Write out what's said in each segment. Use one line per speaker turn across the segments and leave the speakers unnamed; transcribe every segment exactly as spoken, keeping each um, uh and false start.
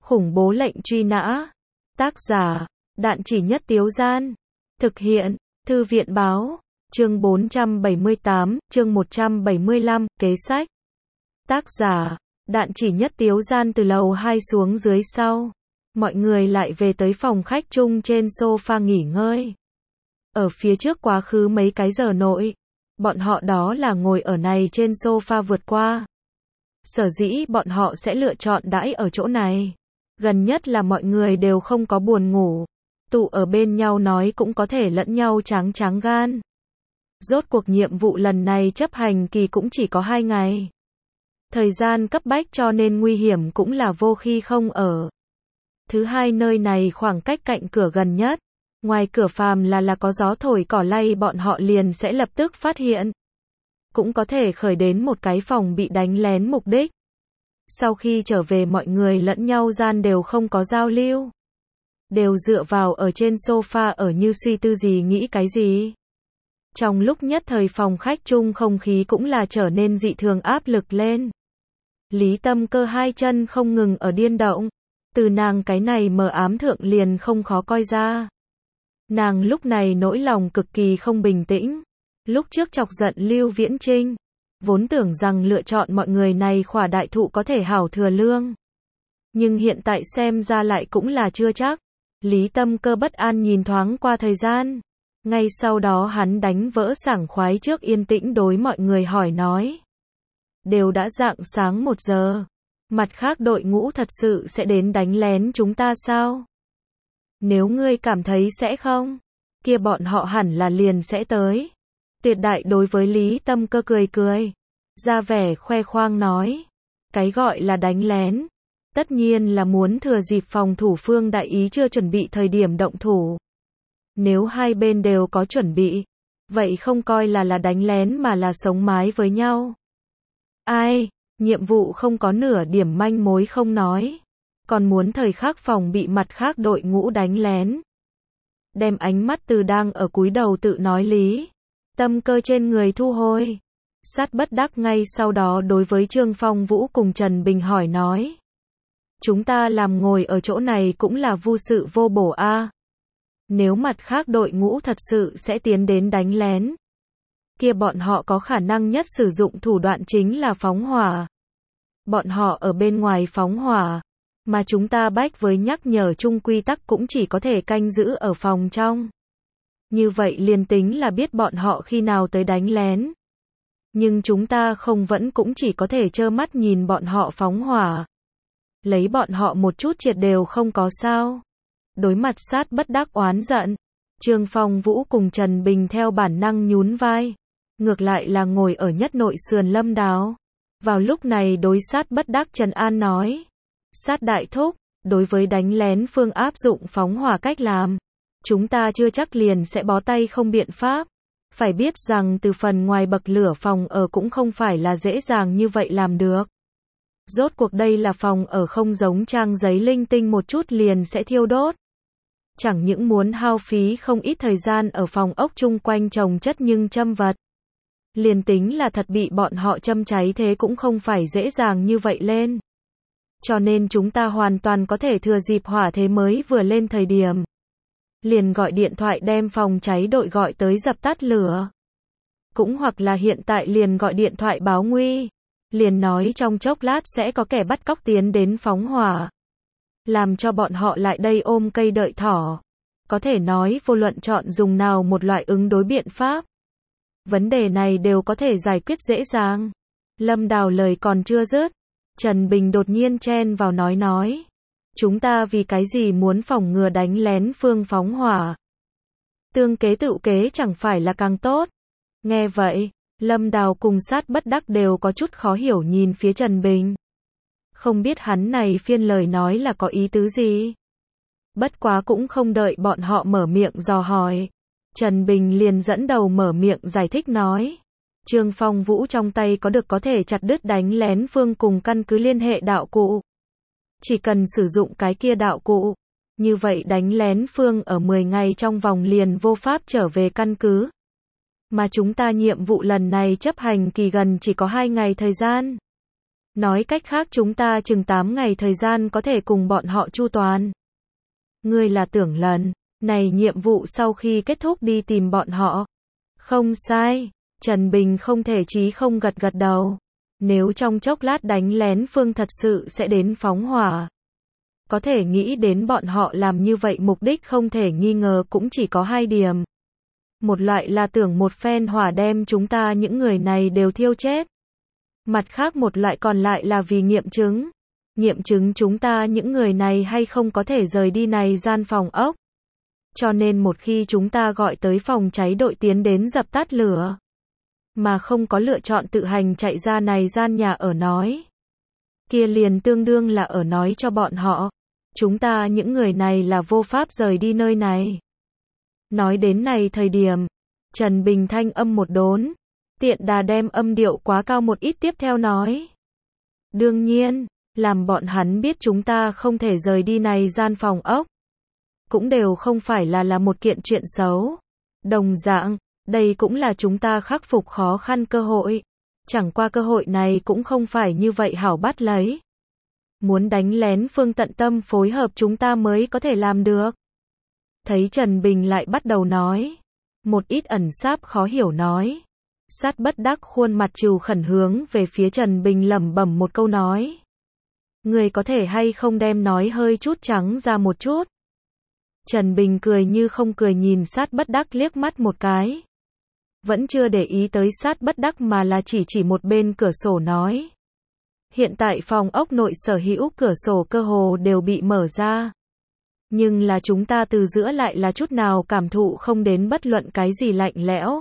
Khủng bố lệnh truy nã. Tác giả, Đạn Chỉ Nhất Tiếu Gian. Thực hiện, Thư viện Báo. Chương bốn trăm bảy mươi tám, chương một trăm bảy mươi lăm, kế sách. Tác giả, Đạn Chỉ Nhất Tiếu Gian. Từ lầu hai xuống dưới sau, mọi người lại về tới phòng khách chung trên sofa nghỉ ngơi. Ở phía trước quá khứ mấy cái giờ nội, bọn họ đó là ngồi ở này trên sofa vượt qua. Sở dĩ bọn họ sẽ lựa chọn đãi ở chỗ này. Gần nhất là mọi người đều không có buồn ngủ. Tụ ở bên nhau nói cũng có thể lẫn nhau tráng tráng gan. Rốt cuộc nhiệm vụ lần này chấp hành kỳ cũng chỉ có hai ngày. Thời gian cấp bách cho nên nguy hiểm cũng là vô khi không ở. Thứ hai, nơi này khoảng cách cạnh cửa gần nhất. Ngoài cửa phàm là là có gió thổi cỏ lay bọn họ liền sẽ lập tức phát hiện. Cũng có thể khởi đến một cái phòng bị đánh lén mục đích. Sau khi trở về mọi người lẫn nhau gian đều không có giao lưu. Đều dựa vào ở trên sofa ở như suy tư gì nghĩ cái gì. Trong lúc nhất thời phòng khách chung không khí cũng là trở nên dị thường áp lực lên. Lý Tâm Cơ hai chân không ngừng ở điên động. Từ nàng cái này mờ ám thượng liền không khó coi ra. Nàng lúc này nỗi lòng cực kỳ không bình tĩnh. Lúc trước chọc giận Lưu Viễn Trinh, vốn tưởng rằng lựa chọn mọi người này khỏa đại thụ có thể hảo thừa lương. Nhưng hiện tại xem ra lại cũng là chưa chắc. Lý Tâm Cơ bất an nhìn thoáng qua thời gian. Ngay sau đó hắn đánh vỡ sảng khoái trước yên tĩnh đối mọi người hỏi nói. Đều đã rạng sáng một giờ. Mặt khác đội ngũ thật sự sẽ đến đánh lén chúng ta sao? Nếu ngươi cảm thấy sẽ không, kia bọn họ hẳn là liền sẽ tới. Tuyệt Đại đối với Lý Tâm Cơ cười cười, ra vẻ khoe khoang nói. Cái gọi là đánh lén, tất nhiên là muốn thừa dịp phòng thủ phương đại ý chưa chuẩn bị thời điểm động thủ. Nếu hai bên đều có chuẩn bị, vậy không coi là là đánh lén mà là sống mái với nhau. Ai, nhiệm vụ không có nửa điểm manh mối không nói. Còn muốn thời khắc phòng bị mặt khác đội ngũ đánh lén. Đem ánh mắt từ đang ở cúi đầu tự nói Lý Tâm Cơ trên người thu hồi. Sát bất đắc ngay sau đó đối với Trương Phong Vũ cùng Trần Bình hỏi nói. Chúng ta làm ngồi ở chỗ này cũng là vô sự vô bổ a. À. Nếu mặt khác đội ngũ thật sự sẽ tiến đến đánh lén, kia bọn họ có khả năng nhất sử dụng thủ đoạn chính là phóng hỏa. Bọn họ ở bên ngoài phóng hỏa, mà chúng ta bách với nhắc nhở chung quy tắc cũng chỉ có thể canh giữ ở phòng trong. Như vậy liền tính là biết bọn họ khi nào tới đánh lén. Nhưng chúng ta không vẫn cũng chỉ có thể trơ mắt nhìn bọn họ phóng hỏa. Lấy bọn họ một chút triệt đều không có sao. Đối mặt sát bất đắc oán giận, Trương Phong Vũ cùng Trần Bình theo bản năng nhún vai. Ngược lại là ngồi ở nhất nội sườn Lâm Đào. Vào lúc này đối sát bất đắc Trần An nói. Sát đại thúc, đối với đánh lén phương áp dụng phóng hỏa cách làm, chúng ta chưa chắc liền sẽ bó tay không biện pháp. Phải biết rằng từ phần ngoài bậc lửa phòng ở cũng không phải là dễ dàng như vậy làm được. Rốt cuộc đây là phòng ở không giống trang giấy linh tinh một chút liền sẽ thiêu đốt. Chẳng những muốn hao phí không ít thời gian ở phòng ốc chung quanh trồng chất nhưng châm vật. Liền tính là thật bị bọn họ châm cháy thế cũng không phải dễ dàng như vậy lên. Cho nên chúng ta hoàn toàn có thể thừa dịp hỏa thế mới vừa lên thời điểm. Liền gọi điện thoại đem phòng cháy đội gọi tới dập tắt lửa. Cũng hoặc là hiện tại liền gọi điện thoại báo nguy. Liền nói trong chốc lát sẽ có kẻ bắt cóc tiến đến phóng hỏa. Làm cho bọn họ lại đây ôm cây đợi thỏ. Có thể nói vô luận chọn dùng nào một loại ứng đối biện pháp. Vấn đề này đều có thể giải quyết dễ dàng. Lâm Đào lời còn chưa dứt. Trần Bình đột nhiên chen vào nói nói. Chúng ta vì cái gì muốn phòng ngừa đánh lén phương phóng hỏa. Tương kế tự kế chẳng phải là càng tốt. Nghe vậy, Lâm Đào cùng sát bất đắc đều có chút khó hiểu nhìn phía Trần Bình. Không biết hắn này phiên lời nói là có ý tứ gì. Bất quá cũng không đợi bọn họ mở miệng dò hỏi. Trần Bình liền dẫn đầu mở miệng giải thích nói. Trương Phong Vũ trong tay có được có thể chặt đứt đánh lén phương cùng căn cứ liên hệ đạo cụ. Chỉ cần sử dụng cái kia đạo cụ. Như vậy đánh lén phương ở mười ngày trong vòng liền vô pháp trở về căn cứ. Mà chúng ta nhiệm vụ lần này chấp hành kỳ gần chỉ có hai ngày thời gian. Nói cách khác chúng ta chừng tám ngày thời gian có thể cùng bọn họ chu toàn. Ngươi là tưởng lần này nhiệm vụ sau khi kết thúc đi tìm bọn họ. Không sai, Trần Bình không thể chí không gật gật đầu. Nếu trong chốc lát đánh lén Phương thật sự sẽ đến phóng hỏa. Có thể nghĩ đến bọn họ làm như vậy mục đích không thể nghi ngờ cũng chỉ có hai điểm. Một loại là tưởng một phen hỏa đem chúng ta những người này đều thiêu chết. Mặt khác một loại còn lại là vì nghiệm chứng. Nghiệm chứng chúng ta những người này hay không có thể rời đi này gian phòng ốc. Cho nên một khi chúng ta gọi tới phòng cháy đội tiến đến dập tắt lửa, mà không có lựa chọn tự hành chạy ra này gian nhà ở nói, kia liền tương đương là ở nói cho bọn họ, chúng ta những người này là vô pháp rời đi nơi này. Nói đến này thời điểm, Trần Bình thanh âm một đốn, tiện đà đem âm điệu quá cao một ít tiếp theo nói. Đương nhiên, làm bọn hắn biết chúng ta không thể rời đi này gian phòng ốc, cũng đều không phải là là một kiện chuyện xấu. Đồng dạng, đây cũng là chúng ta khắc phục khó khăn cơ hội. Chẳng qua cơ hội này cũng không phải như vậy hảo bắt lấy. Muốn đánh lén Phương tận tâm phối hợp chúng ta mới có thể làm được. Thấy Trần Bình lại bắt đầu nói. Một ít ẩn sáp khó hiểu nói. Sát bất đắc khuôn mặt trừ khẩn hướng về phía Trần Bình lẩm bẩm một câu nói. Người có thể hay không đem nói hơi chút trắng ra một chút. Trần Bình cười như không cười nhìn sát bất đắc liếc mắt một cái. Vẫn chưa để ý tới sát bất đắc mà là chỉ chỉ một bên cửa sổ nói. Hiện tại phòng ốc nội sở hữu cửa sổ cơ hồ đều bị mở ra. Nhưng là chúng ta từ giữa lại là chút nào cảm thụ không đến bất luận cái gì lạnh lẽo.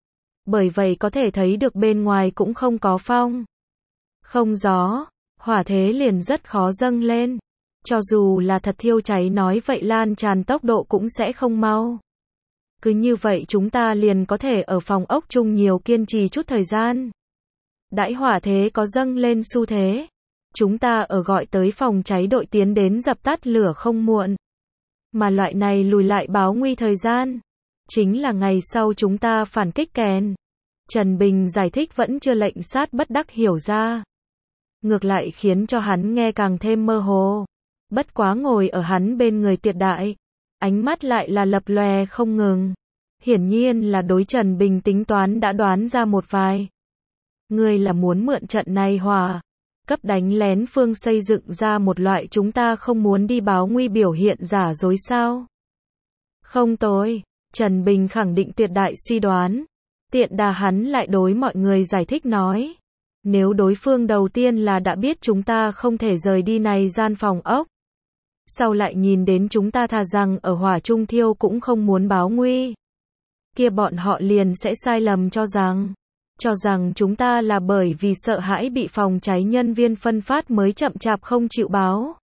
Bởi vậy có thể thấy được bên ngoài cũng không có phong, không gió, hỏa thế liền rất khó dâng lên. Cho dù là thật thiêu cháy nói vậy lan tràn tốc độ cũng sẽ không mau. Cứ như vậy chúng ta liền có thể ở phòng ốc chung nhiều kiên trì chút thời gian. Đãi hỏa thế có dâng lên xu thế, chúng ta ở gọi tới phòng cháy đội tiến đến dập tắt lửa không muộn. Mà loại này lùi lại báo nguy thời gian, chính là ngày sau chúng ta phản kích kèn. Trần Bình giải thích vẫn chưa lệnh sát bất đắc hiểu ra. Ngược lại khiến cho hắn nghe càng thêm mơ hồ. Bất quá ngồi ở hắn bên người Tiệt Đại, ánh mắt lại là lập lòe không ngừng. Hiển nhiên là đối Trần Bình tính toán đã đoán ra một vài. Ngươi là muốn mượn trận này hỏa, cấp đánh lén Phương xây dựng ra một loại chúng ta không muốn đi báo nguy biểu hiện giả dối sao? Không tối, Trần Bình khẳng định Tiệt Đại suy đoán. Tiện đà hắn lại đối mọi người giải thích nói. Nếu đối phương đầu tiên là đã biết chúng ta không thể rời đi này gian phòng ốc, sau lại nhìn đến chúng ta thà rằng ở hỏa trung thiêu cũng không muốn báo nguy, kia bọn họ liền sẽ sai lầm cho rằng, cho rằng chúng ta là bởi vì sợ hãi bị phòng cháy nhân viên phân phát mới chậm chạp không chịu báo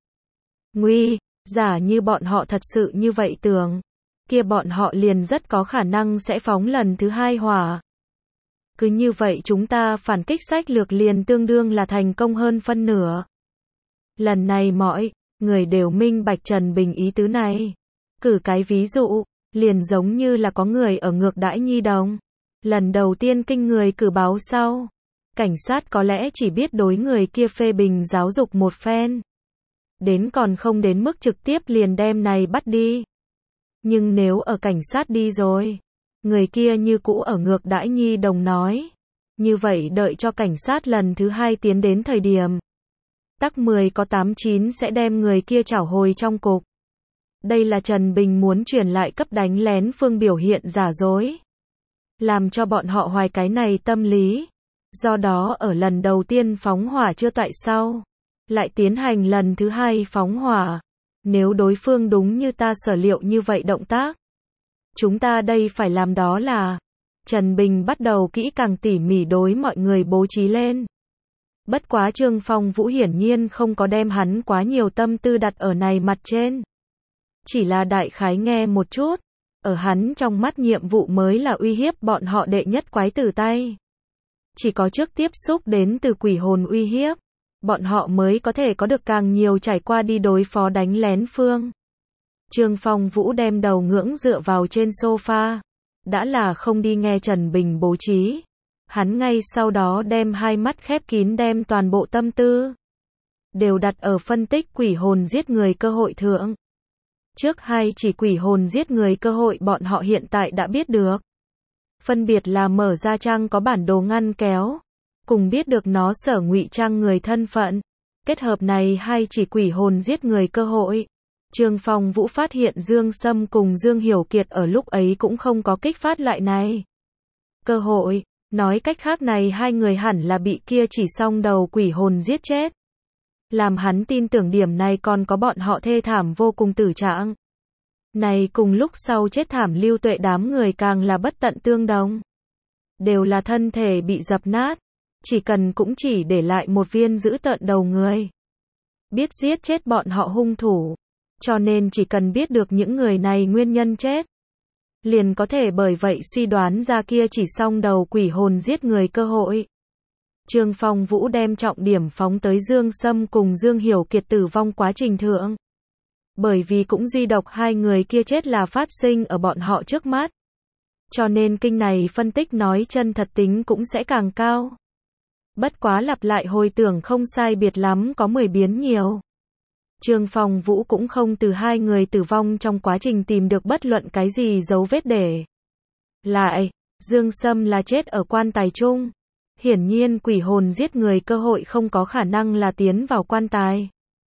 nguy. Giả như bọn họ thật sự như vậy tưởng, kia bọn họ liền rất có khả năng sẽ phóng lần thứ hai hỏa. Cứ như vậy chúng ta phản kích sách lược liền tương đương là thành công hơn phân nửa. Lần này mọi người đều minh bạch Trần Bình ý tứ này. Cử cái ví dụ, liền giống như là có người ở ngược đãi nhi đồng. Lần đầu tiên kinh người cử báo sau, cảnh sát có lẽ chỉ biết đối người kia phê bình giáo dục một phen. Đến còn không đến mức trực tiếp liền đem này bắt đi. Nhưng nếu ở cảnh sát đi rồi, người kia như cũ ở ngược đãi nhi đồng nói. Như vậy đợi cho cảnh sát lần thứ hai tiến đến thời điểm, tắc mười có tám chín sẽ đem người kia trảo hồi trong cục. Đây là Trần Bình muốn truyền lại cấp đánh lén Phương biểu hiện giả dối. Làm cho bọn họ hoài cái này tâm lý. Do đó ở lần đầu tiên phóng hỏa chưa tại sau, lại tiến hành lần thứ hai phóng hỏa. Nếu đối phương đúng như ta sở liệu như vậy động tác, chúng ta đây phải làm đó là, Trần Bình bắt đầu kỹ càng tỉ mỉ đối mọi người bố trí lên. Bất quá Trương Phong Vũ hiển nhiên không có đem hắn quá nhiều tâm tư đặt ở này mặt trên. Chỉ là đại khái nghe một chút, ở hắn trong mắt nhiệm vụ mới là uy hiếp bọn họ đệ nhất quái tử tay. Chỉ có trước tiếp xúc đến từ quỷ hồn uy hiếp, bọn họ mới có thể có được càng nhiều trải qua đi đối phó đánh lén Phương. Trương Phong Vũ đem đầu ngưỡng dựa vào trên sofa, đã là không đi nghe Trần Bình bố trí. Hắn ngay sau đó đem hai mắt khép kín đem toàn bộ tâm tư đều đặt ở phân tích quỷ hồn giết người cơ hội thượng. Trước hai chỉ quỷ hồn giết người cơ hội bọn họ hiện tại đã biết được. Phân biệt là mở ra trang có bản đồ ngăn kéo, cùng biết được nó sở ngụy trang người thân phận. Kết hợp này hai chỉ quỷ hồn giết người cơ hội. Trương Phong Vũ phát hiện Dương Sâm cùng Dương Hiểu Kiệt ở lúc ấy cũng không có kích phát loại này cơ hội. Nói cách khác này hai người hẳn là bị kia chỉ song đầu quỷ hồn giết chết. Làm hắn tin tưởng điểm này còn có bọn họ thê thảm vô cùng tử trạng. Này cùng lúc sau chết thảm Lưu Tuệ đám người càng là bất tận tương đồng. Đều là thân thể bị dập nát. Chỉ cần cũng chỉ để lại một viên dữ tợn đầu người. Biết giết chết bọn họ hung thủ. Cho nên chỉ cần biết được những người này nguyên nhân chết. Liền có thể bởi vậy suy đoán ra kia chỉ song đầu quỷ hồn giết người cơ hội. Trương Phong Vũ đem trọng điểm phóng tới Dương Sâm cùng Dương Hiểu Kiệt tử vong quá trình thượng. Bởi vì cũng duy độc hai người kia chết là phát sinh ở bọn họ trước mắt. Cho nên kinh này phân tích nói chân thật tính cũng sẽ càng cao. Bất quá lặp lại hồi tưởng không sai biệt lắm có mười biến nhiều. Trương Phong Vũ cũng không từ hai người tử vong trong quá trình tìm được bất luận cái gì dấu vết để lại. Dương Sâm là chết ở quan tài chung. Hiển nhiên quỷ hồn giết người cơ hội không có khả năng là tiến vào quan tài.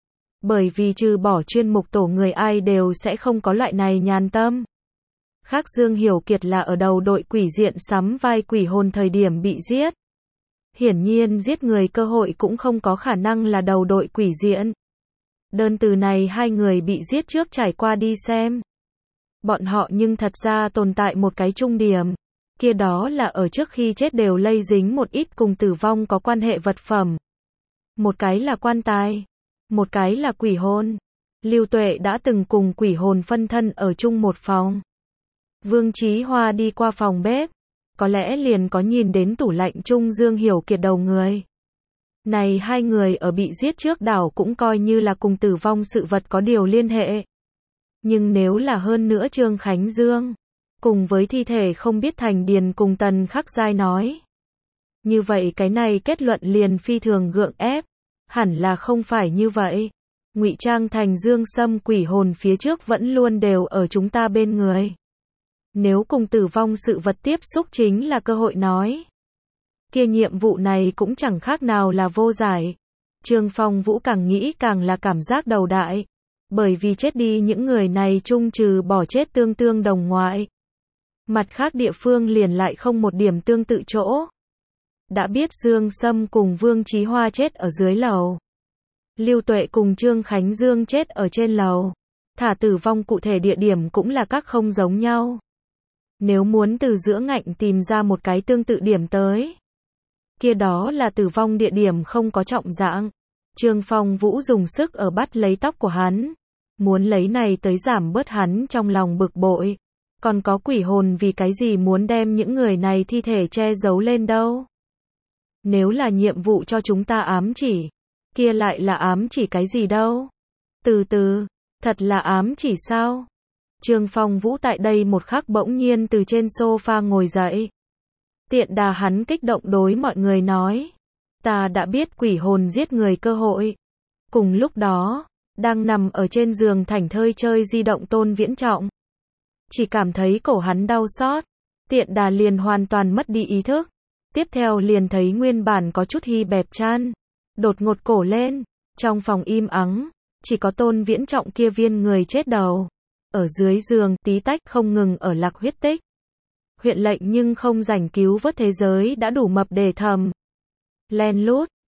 Bởi vì trừ bỏ chuyên mục tổ người ai đều sẽ không có loại này nhàn tâm. Khác Dương Hiểu Kiệt là ở đầu đội quỷ diện sắm vai quỷ hồn thời điểm bị giết. Hiển nhiên giết người cơ hội cũng không có khả năng là đầu đội quỷ diện. Đơn từ này hai người bị giết trước trải qua đi xem. Bọn họ nhưng thật ra tồn tại một cái trung điểm. Kia đó là ở trước khi chết đều lây dính một ít cùng tử vong có quan hệ vật phẩm. Một cái là quan tài. Một cái là quỷ hồn. Lưu Tuệ đã từng cùng quỷ hồn phân thân ở chung một phòng. Vương Chí Hoa đi qua phòng bếp. Có lẽ liền có nhìn đến tủ lạnh chung Dương Hiểu Kiệt đầu người. Này hai người ở bị giết trước đảo cũng coi như là cùng tử vong sự vật có điều liên hệ. Nhưng nếu là hơn nữa Trương Khánh Dương, cùng với thi thể không biết Thành Điền cùng Tần Khắc Giai nói. Như vậy cái này kết luận liền phi thường gượng ép. Hẳn là không phải như vậy. Ngụy trang thành Dương Sâm quỷ hồn phía trước vẫn luôn đều ở chúng ta bên người. Nếu cùng tử vong sự vật tiếp xúc chính là cơ hội nói. Kia nhiệm vụ này cũng chẳng khác nào là vô giải. Trương Phong Vũ càng nghĩ càng là cảm giác đầu đại. Bởi vì chết đi những người này chung trừ bỏ chết tương tương đồng ngoại. Mặt khác địa phương liền lại không một điểm tương tự chỗ. Đã biết Dương Sâm cùng Vương Chí Hoa chết ở dưới lầu. Lưu Tuệ cùng Trương Khánh Dương chết ở trên lầu. Thả tử vong cụ thể địa điểm cũng là các không giống nhau. Nếu muốn từ giữa ngạnh tìm ra một cái tương tự điểm tới. Kia đó là tử vong địa điểm không có trọng dạng. Trương Phong Vũ dùng sức ở bắt lấy tóc của hắn. Muốn lấy này tới giảm bớt hắn trong lòng bực bội. Còn có quỷ hồn vì cái gì muốn đem những người này thi thể che giấu lên đâu. Nếu là nhiệm vụ cho chúng ta ám chỉ. Kia lại là ám chỉ cái gì đâu. Từ từ, thật là ám chỉ sao? Trương Phong Vũ tại đây một khắc bỗng nhiên từ trên sofa ngồi dậy. Tiện đà hắn kích động đối mọi người nói. Ta đã biết quỷ hồn giết người cơ hội. Cùng lúc đó, đang nằm ở trên giường thảnh thơi chơi di động Tôn Viễn Trọng. Chỉ cảm thấy cổ hắn đau xót. Tiện đà liền hoàn toàn mất đi ý thức. Tiếp theo liền thấy nguyên bản có chút hy bẹp chan. Đột ngột cổ lên. Trong phòng im ắng. Chỉ có Tôn Viễn Trọng kia viên người chết đầu. Ở dưới giường tí tách không ngừng ở lạc huyết tích. Huyện lệnh nhưng không rảnh cứu vớt thế giới đã đủ mập để thầm. Len lút,